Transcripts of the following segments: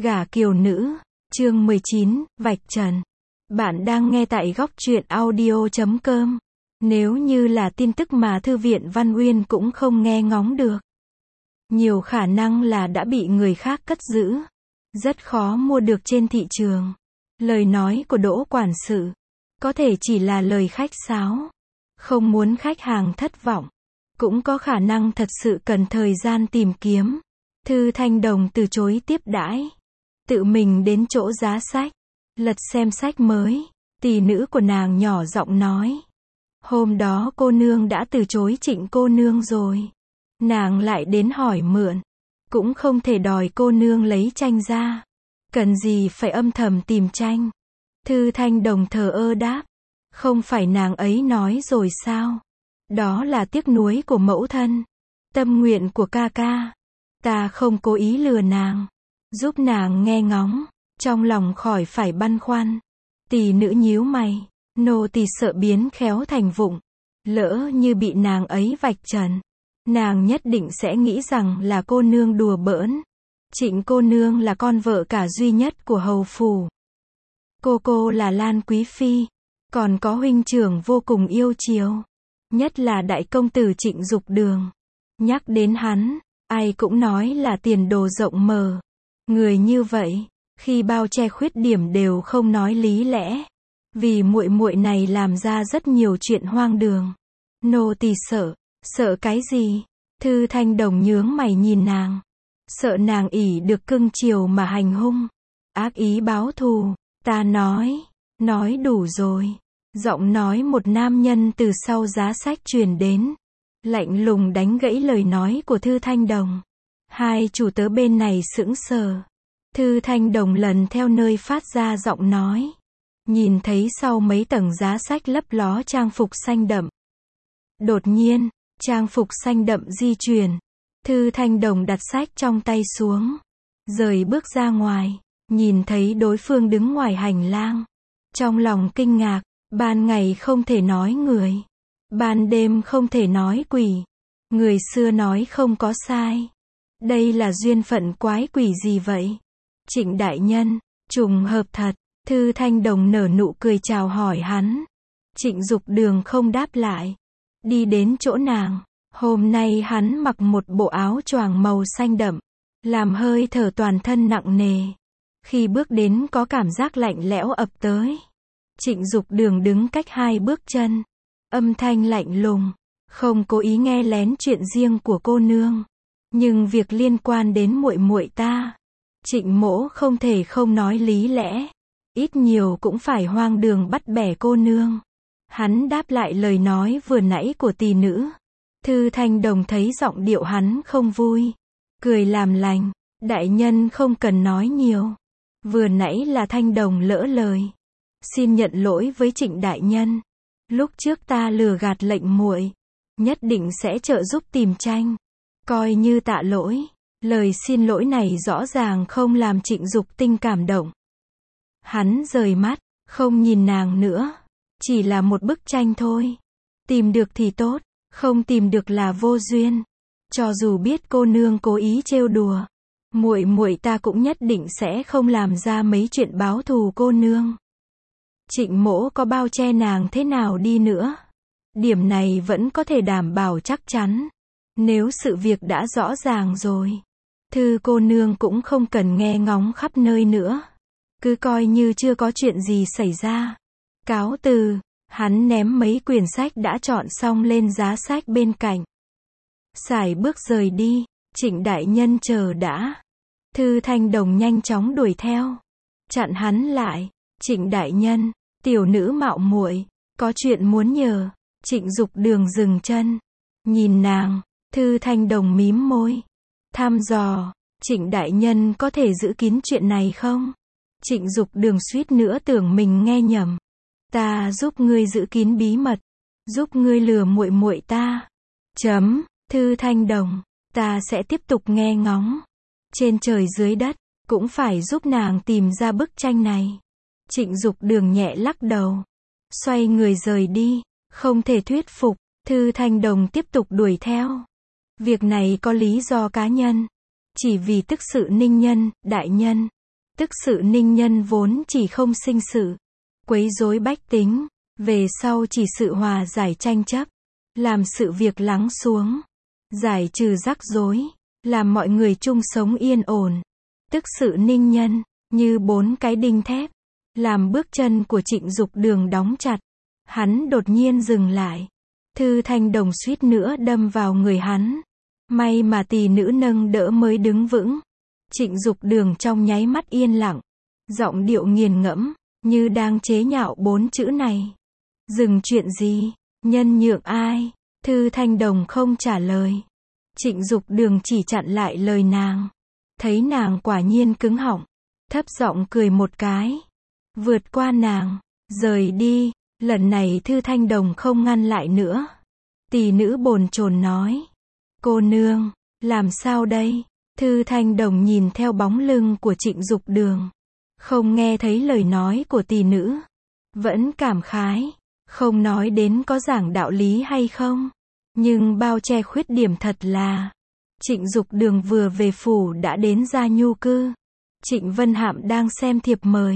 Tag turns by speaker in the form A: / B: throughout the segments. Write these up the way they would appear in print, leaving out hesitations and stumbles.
A: Gả kiều nữ, chương 19, vạch trần. Bạn đang nghe tại góc truyện audio.com. Nếu như là tin tức mà Thư viện Văn Uyên cũng không nghe ngóng được, nhiều khả năng là đã bị người khác cất giữ. Rất khó mua được trên thị trường. Lời nói của Đỗ quản sự có thể chỉ là lời khách sáo, không muốn khách hàng thất vọng. Cũng có khả năng thật sự cần thời gian tìm kiếm. Thư Thanh Đồng từ chối tiếp đãi, tự mình đến chỗ giá sách, lật xem sách mới. Tỷ nữ của nàng nhỏ giọng nói, hôm đó cô nương đã từ chối Trịnh cô nương rồi. Nàng lại đến hỏi mượn, cũng không thể đòi cô nương lấy tranh ra. Cần gì phải âm thầm tìm tranh? Thư Thanh Đồng thờ ơ đáp, không phải nàng ấy nói rồi sao? Đó là tiếc nuối của mẫu thân, tâm nguyện của ca ca. Ta không cố ý lừa nàng, giúp nàng nghe ngóng, trong lòng khỏi phải băn khoăn. Tỷ nữ nhíu mày, nô tỳ sợ biến khéo thành vụng, lỡ như bị nàng ấy vạch trần, nàng nhất định sẽ nghĩ rằng là cô nương đùa bỡn. Trịnh cô nương là con vợ cả duy nhất của hầu phủ. Cô là Lan quý phi, còn có huynh trưởng vô cùng yêu chiều, nhất là đại công tử Trịnh Dục Đường. Nhắc đến hắn, ai cũng nói là tiền đồ rộng mở. Người như vậy, khi bao che khuyết điểm đều không nói lý lẽ. Vì muội muội này làm ra rất nhiều chuyện hoang đường. Nô tỳ sợ cái gì? Thư Thanh Đồng nhướng mày nhìn nàng. Sợ nàng ỷ được cưng chiều mà hành hung, ác ý báo thù. Ta nói đủ rồi. Giọng nói một nam nhân từ sau giá sách truyền đến, lạnh lùng đánh gãy lời nói của Thư Thanh Đồng. Hai chủ tớ bên này sững sờ. Thư Thanh Đồng lần theo nơi phát ra giọng nói, nhìn thấy sau mấy tầng giá sách lấp ló trang phục xanh đậm. Đột nhiên, trang phục xanh đậm di chuyển. Thư Thanh Đồng đặt sách trong tay xuống, rời bước ra ngoài, nhìn thấy đối phương đứng ngoài hành lang. Trong lòng kinh ngạc, ban ngày không thể nói người, ban đêm không thể nói quỷ. Người xưa nói không có sai. Đây là duyên phận quái quỷ gì vậy? Trịnh đại nhân, trùng hợp thật. Thư Thanh Đồng nở nụ cười chào hỏi hắn. Trịnh Dục Đường không đáp lại, đi đến chỗ nàng. Hôm nay hắn mặc một bộ áo choàng màu xanh đậm, làm hơi thở toàn thân nặng nề. Khi bước đến có cảm giác lạnh lẽo ập tới. Trịnh Dục Đường đứng cách 2 bước chân, âm thanh lạnh lùng, không cố ý nghe lén chuyện riêng của cô nương, nhưng việc liên quan đến muội muội ta, Trịnh mỗ không thể không nói lý lẽ, ít nhiều cũng phải hoang đường bắt bẻ cô nương. Hắn đáp lại lời nói vừa nãy của tỷ nữ. Thư Thanh Đồng thấy giọng điệu hắn không vui, cười làm lành, đại nhân không cần nói nhiều. Vừa nãy là Thanh Đồng lỡ lời, xin nhận lỗi với Trịnh đại nhân. Lúc trước ta lừa gạt lệnh muội, nhất định sẽ trợ giúp tìm tranh, coi như tạ lỗi. Lời xin lỗi này rõ ràng không làm Trịnh Dục Tinh cảm động. Hắn rời mắt, không nhìn nàng nữa. Chỉ là một bức tranh thôi. Tìm được thì tốt, không tìm được là vô duyên. Cho dù biết cô nương cố ý trêu đùa, muội muội ta cũng nhất định sẽ không làm ra mấy chuyện báo thù cô nương. Trịnh mỗ có bao che nàng thế nào đi nữa, điểm này vẫn có thể đảm bảo chắc chắn. Nếu sự việc đã rõ ràng rồi, Thư cô nương cũng không cần nghe ngóng khắp nơi nữa. Cứ coi như chưa có chuyện gì xảy ra. Cáo từ. Hắn ném mấy quyển sách đã chọn xong lên giá sách bên cạnh, sải bước rời đi. Trịnh đại nhân chờ đã. Thư Thanh Đồng nhanh chóng đuổi theo, chặn hắn lại. Trịnh đại nhân, tiểu nữ mạo muội, có chuyện muốn nhờ. Trịnh Dục Đường dừng chân, nhìn nàng. Thư Thanh Đồng mím môi, thăm dò, Trịnh đại nhân có thể giữ kín chuyện này không? Trịnh Dục Đường suýt nữa tưởng mình nghe nhầm. Ta giúp ngươi giữ kín bí mật, giúp ngươi lừa muội muội ta. Thư Thanh Đồng, ta sẽ tiếp tục nghe ngóng. Trên trời dưới đất, cũng phải giúp nàng tìm ra bức tranh này. Trịnh Dục Đường nhẹ lắc đầu, xoay người rời đi. Không thể thuyết phục. Thư Thanh Đồng tiếp tục đuổi theo. Việc này có lý do cá nhân, chỉ vì tức sự ninh nhân, đại nhân. Tức sự Ninh Nhân vốn chỉ không sinh sự, quấy rối bách tính, về sau chỉ sự hòa giải tranh chấp, làm sự việc lắng xuống, giải trừ rắc rối, làm mọi người chung sống yên ổn. Tức sự Ninh Nhân, như 4 cái đinh thép, làm bước chân của Trịnh Dục Đường đóng chặt. Hắn đột nhiên dừng lại. Thư Thanh Đồng suýt nữa đâm vào người hắn. May mà tỷ nữ nâng đỡ mới đứng vững. Trịnh Dục Đường trong nháy mắt yên lặng, giọng điệu nghiền ngẫm, như đang chế nhạo 4 chữ này. Dừng chuyện gì? Nhân nhượng ai? Thư Thanh Đồng không trả lời. Trịnh Dục Đường chỉ chặn lại lời nàng. Thấy nàng quả nhiên cứng họng, thấp giọng cười một cái, vượt qua nàng, rời đi. Lần này Thư Thanh Đồng không ngăn lại nữa. Tỷ nữ bồn chồn nói, cô nương, làm sao đây? Thư Thanh Đồng nhìn theo bóng lưng của Trịnh Dục Đường, không nghe thấy lời nói của tỷ nữ, vẫn cảm khái, không nói đến có giảng đạo lý hay không, nhưng bao che khuyết điểm thật là. Trịnh Dục Đường vừa về phủ đã đến Gia Nhu cư. Trịnh Vân Hạm đang xem thiệp mời.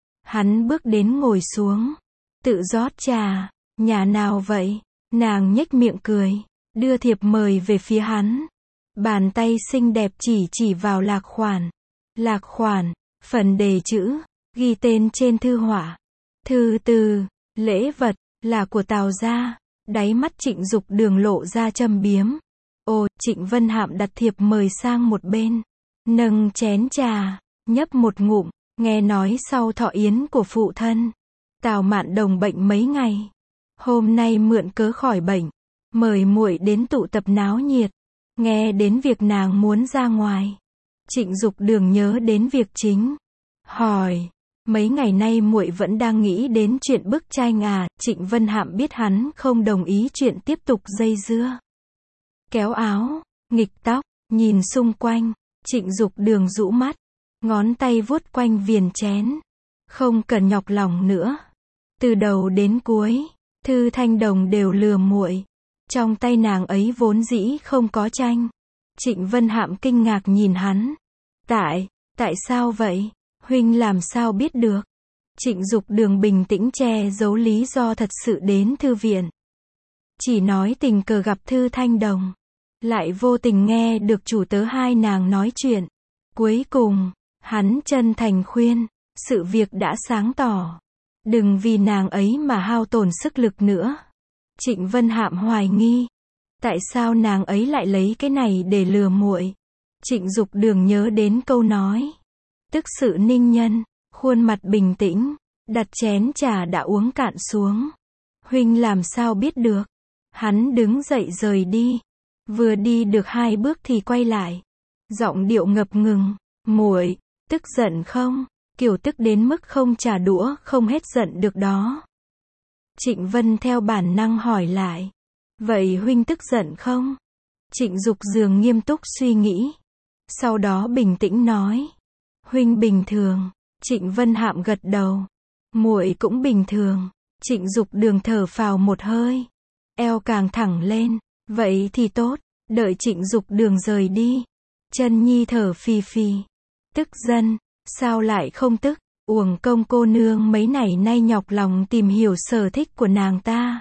A: Hắn bước đến ngồi xuống, tự rót trà. Nhà nào vậy? Nàng nhếch miệng cười, đưa thiệp mời về phía hắn. Bàn tay xinh đẹp chỉ vào lạc khoản. Lạc khoản, phần đề chữ, ghi tên trên thư họa. Thư từ, lễ vật, là của Tào gia. Đáy mắt Trịnh Dục Đường lộ ra châm biếm. Ồ, Trịnh Vân Hạm đặt thiệp mời sang một bên, nâng chén trà, nhấp một ngụm, nghe nói sau thọ yến của phụ thân, Tào Mạn Đồng bệnh mấy ngày, hôm nay mượn cớ khỏi bệnh, mời muội đến tụ tập náo nhiệt. Nghe đến việc nàng muốn ra ngoài, Trịnh Dục Đường nhớ đến việc chính, hỏi, mấy ngày nay muội vẫn đang nghĩ đến chuyện bức tranh à? Trịnh Vân Hạm biết hắn không đồng ý chuyện tiếp tục dây dưa. Kéo áo, nghịch tóc, nhìn xung quanh, Trịnh Dục Đường rũ mắt, ngón tay vuốt quanh viền chén. Không cần nhọc lòng nữa. Từ đầu đến cuối, Thư Thanh Đồng đều lừa muội. Trong tay nàng ấy vốn dĩ không có tranh. Trịnh Vân Hạm kinh ngạc nhìn hắn. Tại sao vậy? Huynh làm sao biết được? Trịnh Dục Đường bình tĩnh che giấu lý do thật sự đến thư viện. Chỉ nói tình cờ gặp Thư Thanh Đồng, lại vô tình nghe được chủ tớ hai nàng nói chuyện. Cuối cùng, hắn chân thành khuyên, sự việc đã sáng tỏ, đừng vì nàng ấy mà hao tổn sức lực nữa. Trịnh Vân Hạm hoài nghi, tại sao nàng ấy lại lấy cái này để lừa muội? Trịnh Dục Đường nhớ đến câu nói, tức sự Ninh Nhân, khuôn mặt bình tĩnh, đặt chén trà đã uống cạn xuống. Huynh làm sao biết được? Hắn đứng dậy rời đi. Vừa đi được 2 bước thì quay lại. Giọng điệu ngập ngừng. Muội, tức giận không? Kiểu tức đến mức không trả đũa, không hết giận được đó. Trịnh Vân theo bản năng hỏi lại. Vậy huynh tức giận không? Trịnh Dục Đường nghiêm túc suy nghĩ. Sau đó bình tĩnh nói. Huynh bình thường. Trịnh Vân Hạm gật đầu. Muội cũng bình thường. Trịnh Dục Đường thở phào một hơi. Eo càng thẳng lên. Vậy thì tốt. Đợi Trịnh Dục Đường rời đi. Chân Nhi thở phì phì. Tức dân. Sao lại không tức? Uổng công cô nương mấy ngày nay nhọc lòng tìm hiểu sở thích của nàng ta.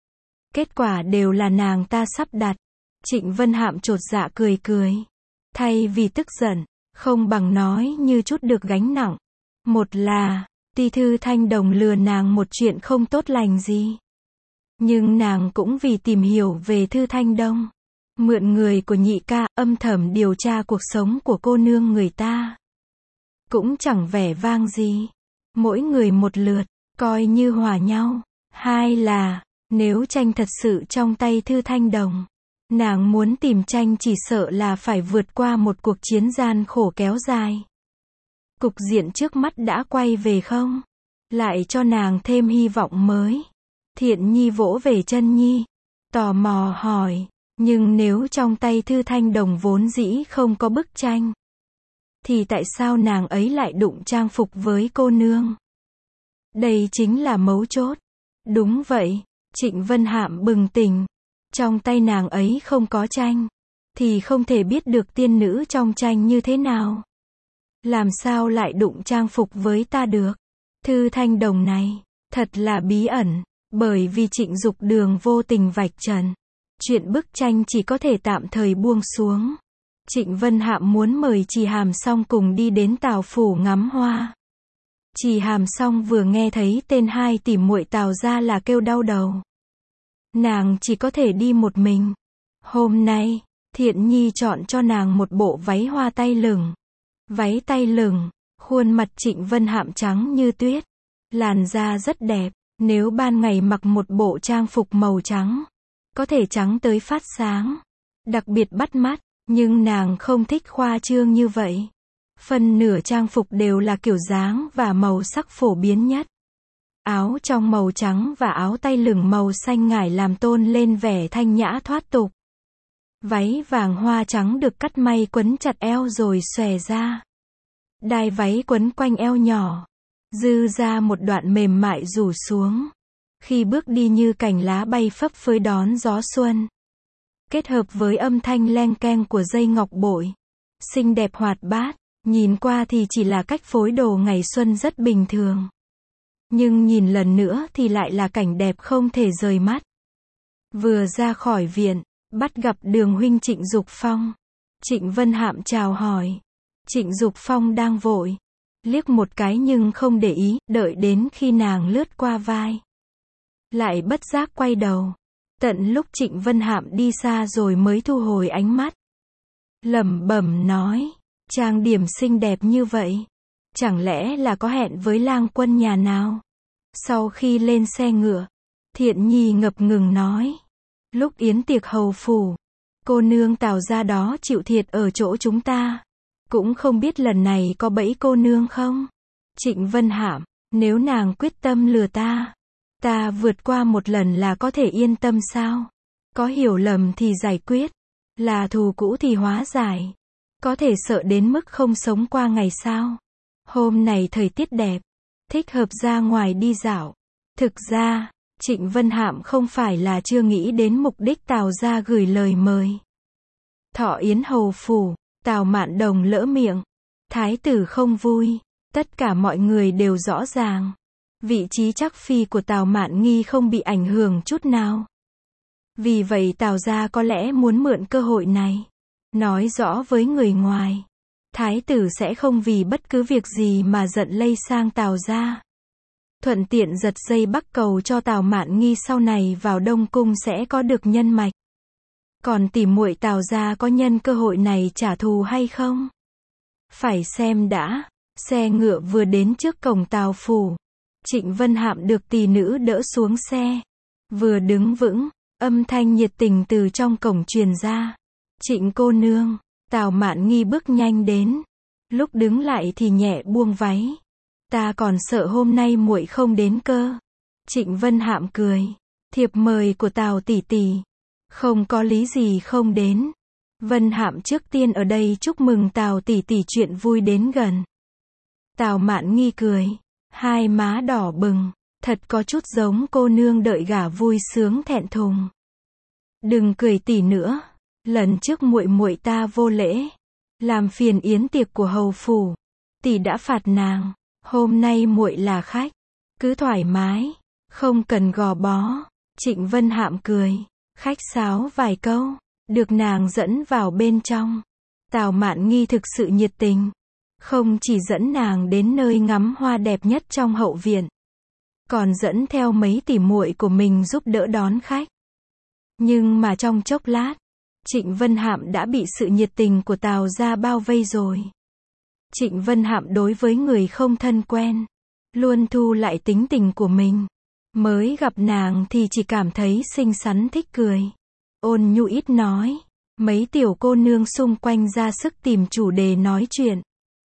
A: Kết quả đều là nàng ta sắp đặt. Trịnh Vân Hạm chột dạ cười cười. Thay vì tức giận, không bằng nói như chút được gánh nặng. Một là, tuy Thư Thanh Đồng lừa nàng một chuyện không tốt lành gì, nhưng nàng cũng vì tìm hiểu về Thư Thanh Đông, mượn người của nhị ca, âm thầm điều tra cuộc sống của cô nương người ta. Cũng chẳng vẻ vang gì. Mỗi người một lượt, coi như hòa nhau. Hai là, nếu tranh thật sự trong tay Thư Thanh Đồng, nàng muốn tìm tranh chỉ sợ là phải vượt qua một cuộc chiến gian khổ kéo dài. Cục diện trước mắt đã quay về không? Lại cho nàng thêm hy vọng mới. Thiện Nhi vỗ về chân Nhi, tò mò hỏi, nhưng nếu trong tay Thư Thanh Đồng vốn dĩ không có bức tranh, thì tại sao nàng ấy lại đụng trang phục với cô nương? Đây chính là mấu chốt. Đúng vậy, Trịnh Vân Hạm bừng tỉnh. Trong tay nàng ấy không có tranh, thì không thể biết được tiên nữ trong tranh như thế nào. làm sao lại đụng trang phục với ta được? Thư thanh đồng này, thật là bí ẩn, bởi vì Trịnh Dục Đường vô tình vạch trần. Chuyện bức tranh chỉ có thể tạm thời buông xuống. Trịnh Vân Hạm muốn mời Trì Hàm Song cùng đi đến Tào phủ ngắm hoa. Trì Hàm Song vừa nghe thấy tên hai tỷ muội Tào gia là kêu đau đầu. Nàng chỉ có thể đi một mình. Hôm nay, Thiện Nhi chọn cho nàng một bộ váy hoa tay lửng. Váy tay lửng, khuôn mặt Trịnh Vân Hạm trắng như tuyết. Làn da rất đẹp, nếu ban ngày mặc một bộ trang phục màu trắng, có thể trắng tới phát sáng, đặc biệt bắt mắt, nhưng nàng không thích khoa trương như vậy. Phần nửa trang phục đều là kiểu dáng và màu sắc phổ biến nhất. Áo trong màu trắng và áo tay lửng màu xanh ngải làm tôn lên vẻ thanh nhã thoát tục. Váy vàng hoa trắng được cắt may quấn chặt eo rồi xòe ra. Đai váy quấn quanh eo nhỏ, dư ra một đoạn mềm mại rủ xuống. Khi bước đi như cành lá bay phấp phới đón gió xuân. Kết hợp với âm thanh leng keng của dây ngọc bội. Xinh đẹp hoạt bát, nhìn qua thì chỉ là cách phối đồ ngày xuân rất bình thường. Nhưng nhìn lần nữa thì lại là cảnh đẹp không thể rời mắt. Vừa ra khỏi viện, bắt gặp Đường huynh Trịnh Dục Phong. Trịnh Vân Hạm chào hỏi. Trịnh Dục Phong đang vội. Liếc một cái nhưng không để ý, đợi đến khi nàng lướt qua vai. Lại bất giác quay đầu. Tận lúc Trịnh Vân Hạm đi xa rồi mới thu hồi ánh mắt. Lẩm bẩm nói, trang điểm xinh đẹp như vậy. Chẳng lẽ là có hẹn với lang quân nhà nào? Sau khi lên xe ngựa, Thiện Nhi ngập ngừng nói. Lúc yến tiệc hầu phủ, cô nương Tào gia đó chịu thiệt ở chỗ chúng ta. Cũng không biết lần này có bẫy cô nương không? Trịnh Vân Hạm, nếu nàng quyết tâm lừa ta, ta vượt qua một lần là có thể yên tâm sao? Có hiểu lầm thì giải quyết, là thù cũ thì hóa giải. Có thể sợ đến mức không sống qua ngày sao? Hôm này thời tiết đẹp, thích hợp ra ngoài đi dạo. Thực ra, Trịnh Vân Hạm không phải là chưa nghĩ đến mục đích Tào gia gửi lời mời. Thọ yến hầu phủ, Tào Mạn Đồng lỡ miệng. Thái tử không vui, tất cả mọi người đều rõ ràng. Vị trí chắc phi của Tào Mạn Nghi không bị ảnh hưởng chút nào. Vì vậy Tào gia có lẽ muốn mượn cơ hội này, nói rõ với người ngoài. Thái tử sẽ không vì bất cứ việc gì mà giận lây sang Tào gia. Thuận tiện giật dây bắc cầu cho Tào Mạn Nghi sau này vào Đông Cung sẽ có được nhân mạch. Còn tỷ muội Tào gia có nhân cơ hội này trả thù hay không? Phải xem đã. Xe ngựa vừa đến trước cổng Tào phủ. Trịnh Vân Hạm được tỷ nữ đỡ xuống xe. Vừa đứng vững, âm thanh nhiệt tình từ trong cổng truyền ra. Trịnh cô nương. Tào Mạn Nghi bước nhanh đến. Lúc đứng lại thì nhẹ buông váy. Ta còn sợ hôm nay muội không đến cơ. Trịnh Vân Hạm cười. Thiệp mời của Tào tỷ tỷ. Không có lý gì không đến. Vân Hạm trước tiên ở đây chúc mừng Tào tỷ tỷ chuyện vui đến gần. Tào Mạn Nghi cười. Hai má đỏ bừng. Thật có chút giống cô nương đợi gả vui sướng thẹn thùng. Đừng cười tỷ nữa. Lần trước muội muội ta vô lễ, làm phiền yến tiệc của hầu phủ, tỷ đã phạt nàng. Hôm nay muội là khách, cứ thoải mái, không cần gò bó. Trịnh Vân Hạm cười, khách sáo vài câu, được nàng dẫn vào bên trong. Tào Mạn Nghi thực sự nhiệt tình, không chỉ dẫn nàng đến nơi ngắm hoa đẹp nhất trong hậu viện, còn dẫn theo mấy tỷ muội của mình giúp đỡ đón khách. Nhưng mà trong chốc lát, Trịnh Vân Hạm đã bị sự nhiệt tình của Tào gia bao vây rồi. Trịnh Vân Hạm đối với người không thân quen, luôn thu lại tính tình của mình. Mới gặp nàng thì chỉ cảm thấy xinh xắn thích cười. Ôn nhu ít nói. Mấy tiểu cô nương xung quanh ra sức tìm chủ đề nói chuyện.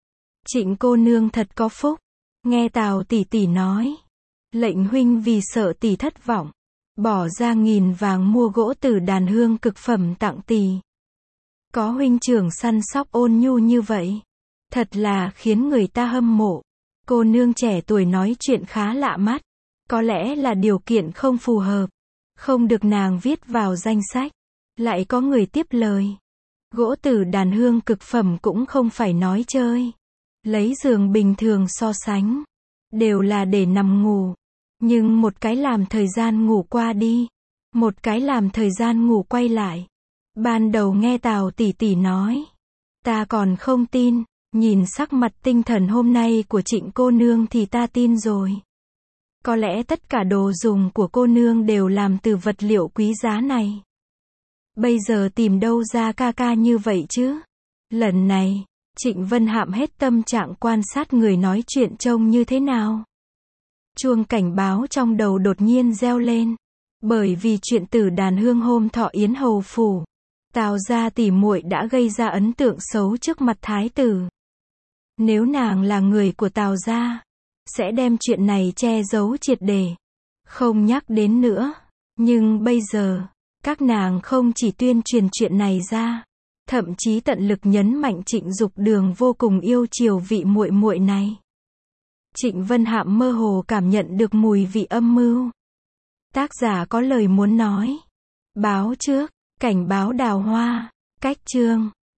A: Trịnh cô nương thật có phúc. Nghe Tào tỷ tỷ nói. Lệnh huynh vì sợ tỷ thất vọng. Bỏ ra 1.000 vàng mua gỗ tử đàn hương cực phẩm tặng tỷ. Có huynh trưởng săn sóc ôn nhu như vậy. Thật là khiến người ta hâm mộ. Cô nương trẻ tuổi nói chuyện khá lạ mắt. Có lẽ là điều kiện không phù hợp. Không được nàng viết vào danh sách. Lại có người tiếp lời. Gỗ tử đàn hương cực phẩm cũng không phải nói chơi. lấy giường bình thường so sánh, đều là để nằm ngủ. Nhưng một cái làm thời gian ngủ qua đi, một cái làm thời gian ngủ quay lại. Ban đầu nghe Tào tỷ tỷ nói, ta còn không tin, nhìn sắc mặt tinh thần hôm nay của Trịnh cô nương thì ta tin rồi. Có lẽ tất cả đồ dùng của cô nương đều làm từ vật liệu quý giá này. Bây giờ tìm đâu ra ca ca như vậy chứ? Lần này, Trịnh Vân Hạm hết tâm trạng quan sát người nói chuyện trông như thế nào. Chuông cảnh báo trong đầu đột nhiên reo lên. Bởi vì chuyện Tử Đàn Hương hôm thọ yến hầu phủ, Tào gia tỷ muội đã gây ra ấn tượng xấu trước mặt thái tử. Nếu nàng là người của Tào gia, sẽ đem chuyện này che giấu triệt để, không nhắc đến nữa. Nhưng bây giờ, các nàng không chỉ tuyên truyền chuyện này ra, thậm chí tận lực nhấn mạnh Trịnh Dục Đường vô cùng yêu chiều vị muội muội này. Trịnh Vân Hạm mơ hồ cảm nhận được mùi vị âm mưu. Tác giả có lời muốn nói. Báo trước, cảnh báo đào hoa, cách chương.